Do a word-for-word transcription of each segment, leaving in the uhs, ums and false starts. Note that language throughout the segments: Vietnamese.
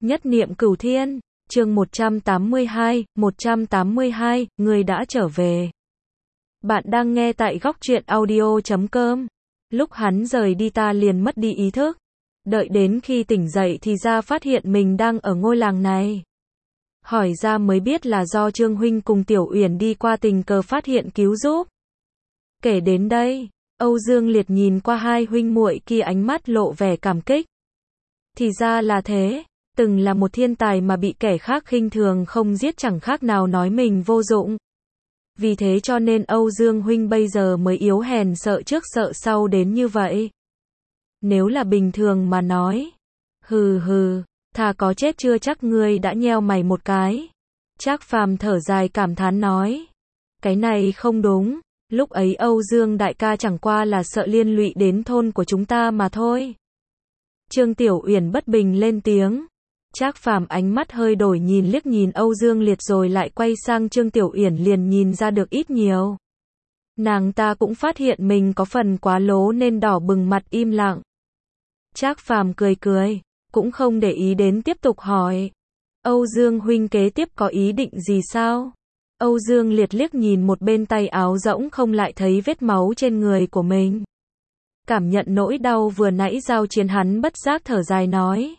Nhất niệm cửu thiên, chương một trăm tám mươi hai, một trăm tám mươi hai, người đã trở về. Bạn đang nghe tại góc truyện audio chấm com. Lúc hắn rời đi ta liền mất đi ý thức. Đợi đến khi tỉnh dậy thì ra phát hiện mình đang ở ngôi làng này. Hỏi ra mới biết là do Trương huynh cùng Tiểu Uyển đi qua tình cờ phát hiện cứu giúp. Kể đến đây, Âu Dương Liệt nhìn qua hai huynh muội kia ánh mắt lộ vẻ cảm kích. Thì ra là thế, từng là một thiên tài mà bị kẻ khác khinh thường không giết chẳng khác nào nói mình vô dụng. Vì thế cho nên Âu Dương huynh bây giờ mới yếu hèn sợ trước sợ sau đến như vậy. Nếu là bình thường mà nói, hừ hừ, thà có chết chưa chắc ngươi đã nheo mày một cái. Trác Phàm thở dài cảm thán nói, cái này không đúng, lúc ấy Âu Dương đại ca chẳng qua là sợ liên lụy đến thôn của chúng ta mà thôi. Trương Tiểu Uyển bất bình lên tiếng. Trác Phàm ánh mắt hơi đổi nhìn liếc nhìn Âu Dương Liệt rồi lại quay sang Trương Tiểu Uyển liền nhìn ra được ít nhiều. Nàng ta cũng phát hiện mình có phần quá lố nên đỏ bừng mặt im lặng. Trác Phàm cười cười, cũng không để ý đến tiếp tục hỏi. Âu Dương huynh kế tiếp có ý định gì sao? Âu Dương Liệt liếc nhìn một bên tay áo rỗng không lại thấy vết máu trên người của mình. Cảm nhận nỗi đau vừa nãy giao chiến hắn bất giác thở dài nói.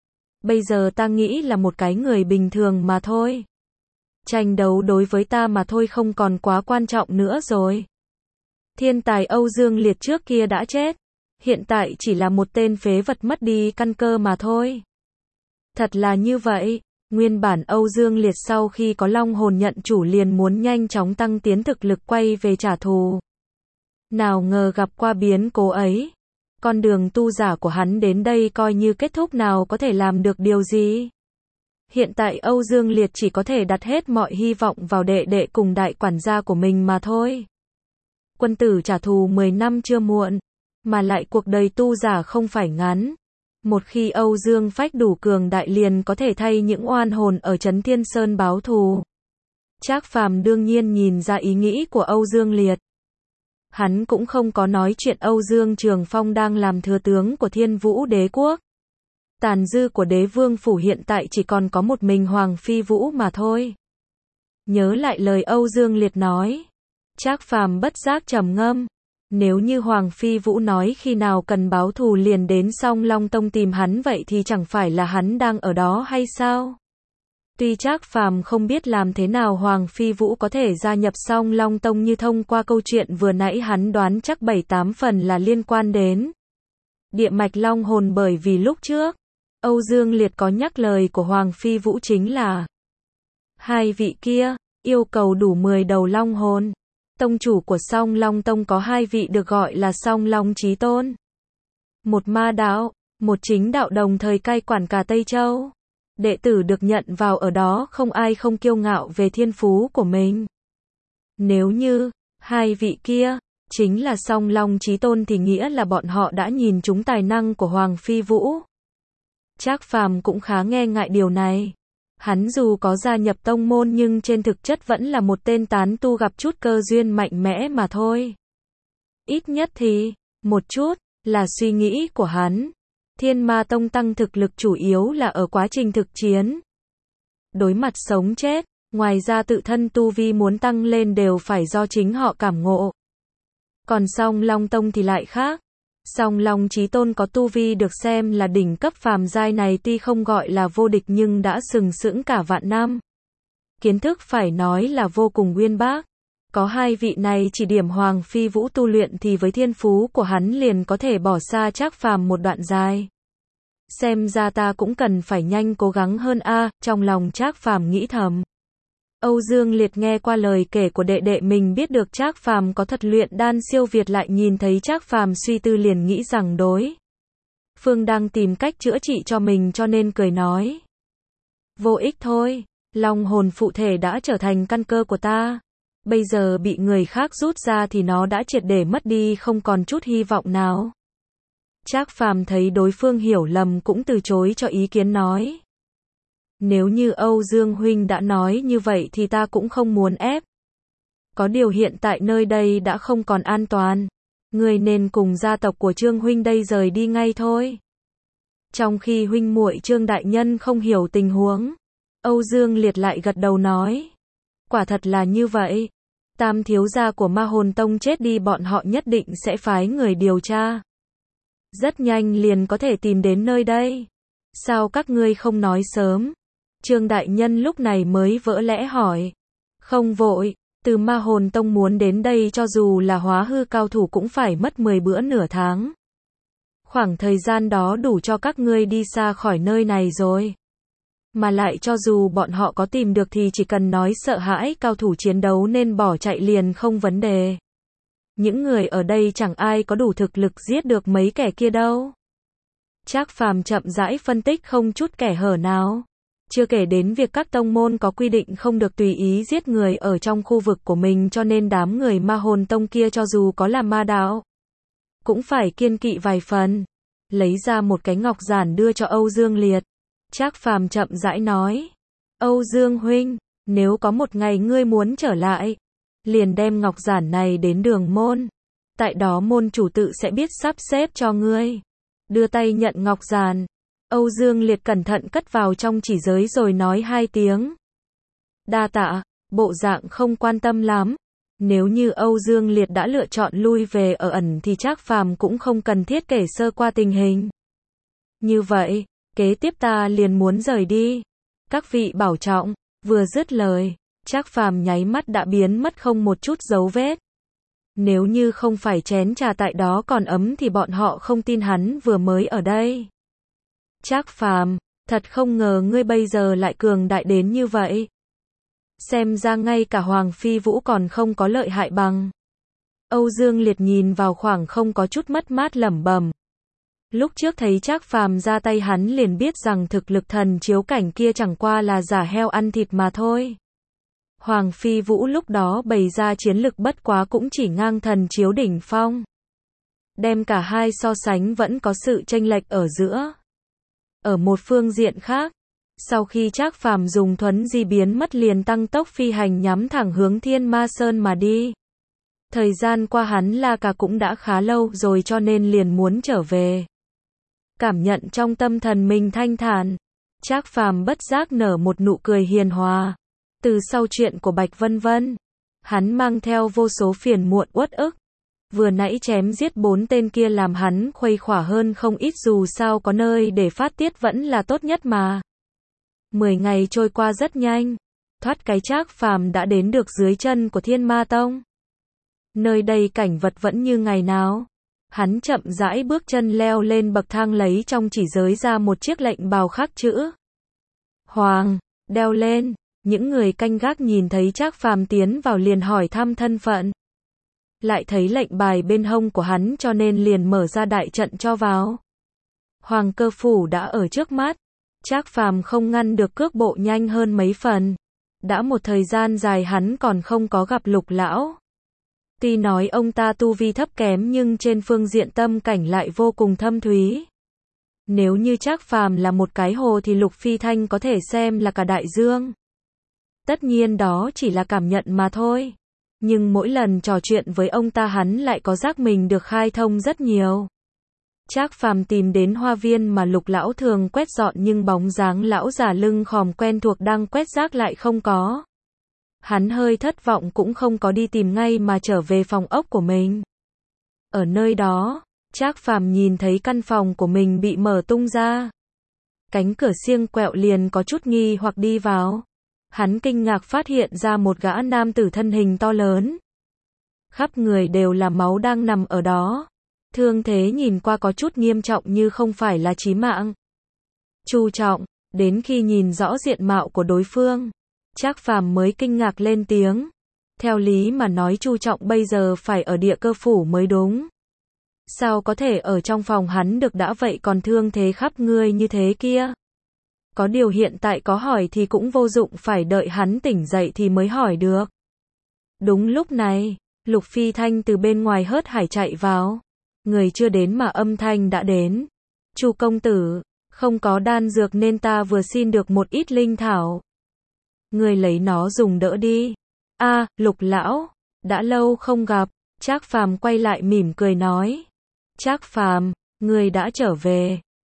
Bây giờ ta nghĩ là một cái người bình thường mà thôi. Tranh đấu đối với ta mà thôi không còn quá quan trọng nữa rồi. Thiên tài Âu Dương Liệt trước kia đã chết. Hiện tại chỉ là một tên phế vật mất đi căn cơ mà thôi. Thật là như vậy. Nguyên bản Âu Dương Liệt sau khi có long hồn nhận chủ liền muốn nhanh chóng tăng tiến thực lực quay về trả thù. Nào ngờ gặp qua biến cố ấy. Con đường tu giả của hắn đến đây coi như kết thúc nào có thể làm được điều gì. Hiện tại Âu Dương Liệt chỉ có thể đặt hết mọi hy vọng vào đệ đệ cùng đại quản gia của mình mà thôi. Quân tử trả thù mười năm chưa muộn. Mà lại cuộc đời tu giả không phải ngắn. Một khi Âu Dương Phách đủ cường đại liền có thể thay những oan hồn ở Trấn Thiên Sơn báo thù. Trác Phàm đương nhiên nhìn ra ý nghĩ của Âu Dương Liệt. Hắn cũng không có nói chuyện Âu Dương Trường Phong đang làm thừa tướng của Thiên Vũ Đế Quốc. Tàn dư của đế vương phủ hiện tại chỉ còn có một mình Hoàng Phi Vũ mà thôi. Nhớ lại lời Âu Dương Liệt nói. Trác Phàm bất giác trầm ngâm. Nếu như Hoàng Phi Vũ nói khi nào cần báo thù liền đến Song Long Tông tìm hắn vậy thì chẳng phải là hắn đang ở đó hay sao? Tuy Trác Phàm không biết làm thế nào Hoàng Phi Vũ có thể gia nhập Song Long Tông như thông qua câu chuyện vừa nãy hắn đoán chắc bảy tám phần là liên quan đến địa mạch long hồn bởi vì lúc trước, Âu Dương Liệt có nhắc lời của Hoàng Phi Vũ chính là hai vị kia, yêu cầu đủ mười đầu long hồn. Tông chủ của Song Long Tông có hai vị được gọi là Song Long Chí Tôn. Một ma đạo, một chính đạo đồng thời cai quản cả Tây Châu. Đệ tử được nhận vào ở đó không ai không kiêu ngạo về thiên phú của mình. Nếu như, hai vị kia, chính là Song Long Chí Tôn thì nghĩa là bọn họ đã nhìn trúng tài năng của Hoàng Phi Vũ. Trác Phàm cũng khá nghe ngại điều này. Hắn dù có gia nhập tông môn nhưng trên thực chất vẫn là một tên tán tu gặp chút cơ duyên mạnh mẽ mà thôi. Ít nhất thì, một chút, là suy nghĩ của hắn. Thiên Ma Tông tăng thực lực chủ yếu là ở quá trình thực chiến. Đối mặt sống chết, ngoài ra tự thân tu vi muốn tăng lên đều phải do chính họ cảm ngộ. Còn Song Long Tông thì lại khác. Song Long Chí Tôn có tu vi được xem là đỉnh cấp phàm giai này tuy không gọi là vô địch nhưng đã sừng sững cả vạn năm. Kiến thức phải nói là vô cùng uyên bác. Có hai vị này chỉ điểm Hoàng Phi Vũ tu luyện thì với thiên phú của hắn liền có thể bỏ xa Trác Phàm một đoạn dài. Xem ra ta cũng cần phải nhanh cố gắng hơn a, à, trong lòng Trác Phàm nghĩ thầm. Âu Dương Liệt nghe qua lời kể của đệ đệ mình biết được Trác Phàm có thật luyện đan siêu việt lại nhìn thấy Trác Phàm suy tư liền nghĩ rằng đối phương đang tìm cách chữa trị cho mình cho nên cười nói. Vô ích thôi, long hồn phụ thể đã trở thành căn cơ của ta. Bây giờ bị người khác rút ra thì nó đã triệt để mất đi không còn chút hy vọng nào. Trác Phàm thấy đối phương hiểu lầm cũng từ chối cho ý kiến nói. Nếu như Âu Dương huynh đã nói như vậy thì ta cũng không muốn ép. Có điều hiện tại nơi đây đã không còn an toàn. Người nên cùng gia tộc của Trương huynh đây rời đi ngay thôi. Trong khi huynh muội Trương đại nhân không hiểu tình huống, Âu Dương Liệt lại gật đầu nói. Quả thật là như vậy. Tam thiếu gia của Ma Hồn Tông chết đi, bọn họ nhất định sẽ phái người điều tra. Rất nhanh liền có thể tìm đến nơi đây. Sao các ngươi không nói sớm? Trương đại nhân lúc này mới vỡ lẽ hỏi. Không vội, từ Ma Hồn Tông muốn đến đây cho dù là hóa hư cao thủ cũng phải mất mười bữa nửa tháng. Khoảng thời gian đó đủ cho các ngươi đi xa khỏi nơi này rồi. Mà lại cho dù bọn họ có tìm được thì chỉ cần nói sợ hãi cao thủ chiến đấu nên bỏ chạy liền không vấn đề. Những người ở đây chẳng ai có đủ thực lực giết được mấy kẻ kia đâu. Trác Phàm chậm rãi phân tích không chút kẻ hở nào. Chưa kể đến việc các tông môn có quy định không được tùy ý giết người ở trong khu vực của mình, cho nên đám người Ma Hồn Tông kia cho dù có là ma đạo cũng phải kiêng kỵ vài phần. Lấy ra một cái ngọc giản đưa cho Âu Dương Liệt. Trác Phàm chậm rãi nói. Âu Dương huynh, nếu có một ngày ngươi muốn trở lại, liền đem ngọc giản này đến Đường môn. Tại đó môn chủ tự sẽ biết sắp xếp cho ngươi. Đưa tay nhận ngọc giản. Âu Dương Liệt cẩn thận cất vào trong chỉ giới rồi nói hai tiếng. Đa tạ, bộ dạng không quan tâm lắm. Nếu như Âu Dương Liệt đã lựa chọn lui về ở ẩn thì Trác Phàm cũng không cần thiết kể sơ qua tình hình. Như vậy, kế tiếp ta liền muốn rời đi. Các vị bảo trọng. Vừa dứt lời, Trác Phàm nháy mắt đã biến mất không một chút dấu vết. Nếu như không phải chén trà tại đó còn ấm thì bọn họ không tin hắn vừa mới ở đây. Trác Phàm, thật không ngờ ngươi bây giờ lại cường đại đến như vậy. Xem ra ngay cả Hoàng Phi Vũ còn không có lợi hại bằng. Âu Dương Liệt nhìn vào khoảng không có chút mất mát lẩm bẩm. Lúc trước thấy Trác Phàm ra tay hắn liền biết rằng thực lực thần chiếu cảnh kia chẳng qua là giả heo ăn thịt mà thôi. Hoàng Phi Vũ lúc đó bày ra chiến lực bất quá cũng chỉ ngang thần chiếu đỉnh phong. Đem cả hai so sánh vẫn có sự chênh lệch ở giữa. Ở một phương diện khác, sau khi Trác Phàm dùng thuấn di biến mất liền tăng tốc phi hành nhắm thẳng hướng Thiên Ma Sơn mà đi. Thời gian qua hắn La Cả cũng đã khá lâu rồi cho nên liền muốn trở về. Cảm nhận trong tâm thần mình thanh thản, Trác Phàm bất giác nở một nụ cười hiền hòa. Từ sau chuyện của Bạch Vân Vân, hắn mang theo vô số phiền muộn uất ức. Vừa nãy chém giết bốn tên kia làm hắn khuây khỏa hơn không ít, dù sao có nơi để phát tiết vẫn là tốt nhất mà. Mười ngày trôi qua rất nhanh, thoát cái Trác Phàm đã đến được dưới chân của Thiên Ma Tông. Nơi đây cảnh vật vẫn như ngày nào. Hắn chậm rãi bước chân leo lên bậc thang lấy trong chỉ giới ra một chiếc lệnh bào khắc chữ Hoàng, đeo lên. Những người canh gác nhìn thấy Trác Phàm tiến vào liền hỏi thăm thân phận. Lại thấy lệnh bài bên hông của hắn cho nên liền mở ra đại trận cho vào. Hoàng Cơ Phủ đã ở trước mắt. Trác Phàm không ngăn được cước bộ nhanh hơn mấy phần. Đã một thời gian dài hắn còn không có gặp Lục lão. Tuy nói ông ta tu vi thấp kém nhưng trên phương diện tâm cảnh lại vô cùng thâm thúy. Nếu như Trác Phàm là một cái hồ thì Lục Phi Thanh có thể xem là cả đại dương. Tất nhiên đó chỉ là cảm nhận mà thôi. Nhưng mỗi lần trò chuyện với ông ta hắn lại có giác mình được khai thông rất nhiều. Trác Phàm tìm đến hoa viên mà Lục lão thường quét dọn nhưng bóng dáng lão già lưng khòm quen thuộc đang quét rác lại không có. Hắn hơi thất vọng cũng không có đi tìm ngay mà trở về phòng ốc của mình. Ở nơi đó, Trác Phàm nhìn thấy căn phòng của mình bị mở tung ra. Cánh cửa xiềng quẹo liền có chút nghi hoặc đi vào. Hắn kinh ngạc phát hiện ra một gã nam tử thân hình to lớn. Khắp người đều là máu đang nằm ở đó. Thương thế nhìn qua có chút nghiêm trọng như không phải là chí mạng. Chu Trọng, đến khi nhìn rõ diện mạo của đối phương, Trác Phàm mới kinh ngạc lên tiếng. Theo lý mà nói Chu Trọng bây giờ phải ở Địa Cơ Phủ mới đúng. Sao có thể ở trong phòng hắn được đã vậy còn thương thế khắp người như thế kia? Có điều hiện tại có hỏi thì cũng vô dụng, phải đợi hắn tỉnh dậy thì mới hỏi được. Đúng lúc này, Lục Phi Thanh từ bên ngoài hớt hải chạy vào. Người chưa đến mà âm thanh đã đến. Chu công tử, không có đan dược nên ta vừa xin được một ít linh thảo. Người lấy nó dùng đỡ đi. A, à, Lục lão, đã lâu không gặp. Trác Phàm quay lại mỉm cười nói. Trác Phàm, người đã trở về.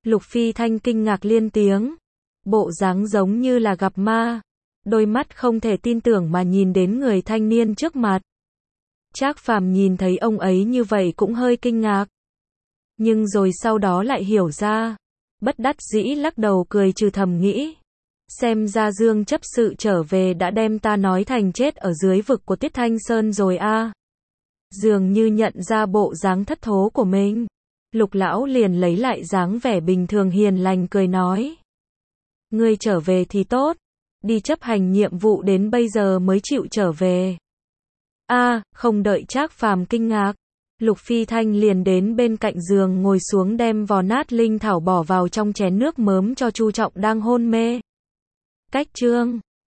Lục Phi Thanh kinh ngạc liên tiếng. Bộ dáng giống như là gặp ma. Đôi mắt không thể tin tưởng mà nhìn đến người thanh niên trước mặt. Trác Phàm nhìn thấy ông ấy như vậy cũng hơi kinh ngạc. Nhưng rồi sau đó lại hiểu ra. Bất đắc dĩ lắc đầu cười trừ thầm nghĩ. Xem ra Dương chấp sự trở về đã đem ta nói thành chết ở dưới vực của Tiết Thanh Sơn rồi a. À. Dường như nhận ra bộ dáng thất thố của mình. Lục lão liền lấy lại dáng vẻ bình thường hiền lành cười nói. Ngươi trở về thì tốt. Đi chấp hành nhiệm vụ đến bây giờ mới chịu trở về. A, à, không đợi Trác Phàm kinh ngạc. Lục Phi Thanh liền đến bên cạnh giường ngồi xuống đem vò nát linh thảo bỏ vào trong chén nước mớm cho Chu Trọng đang hôn mê. Cách chương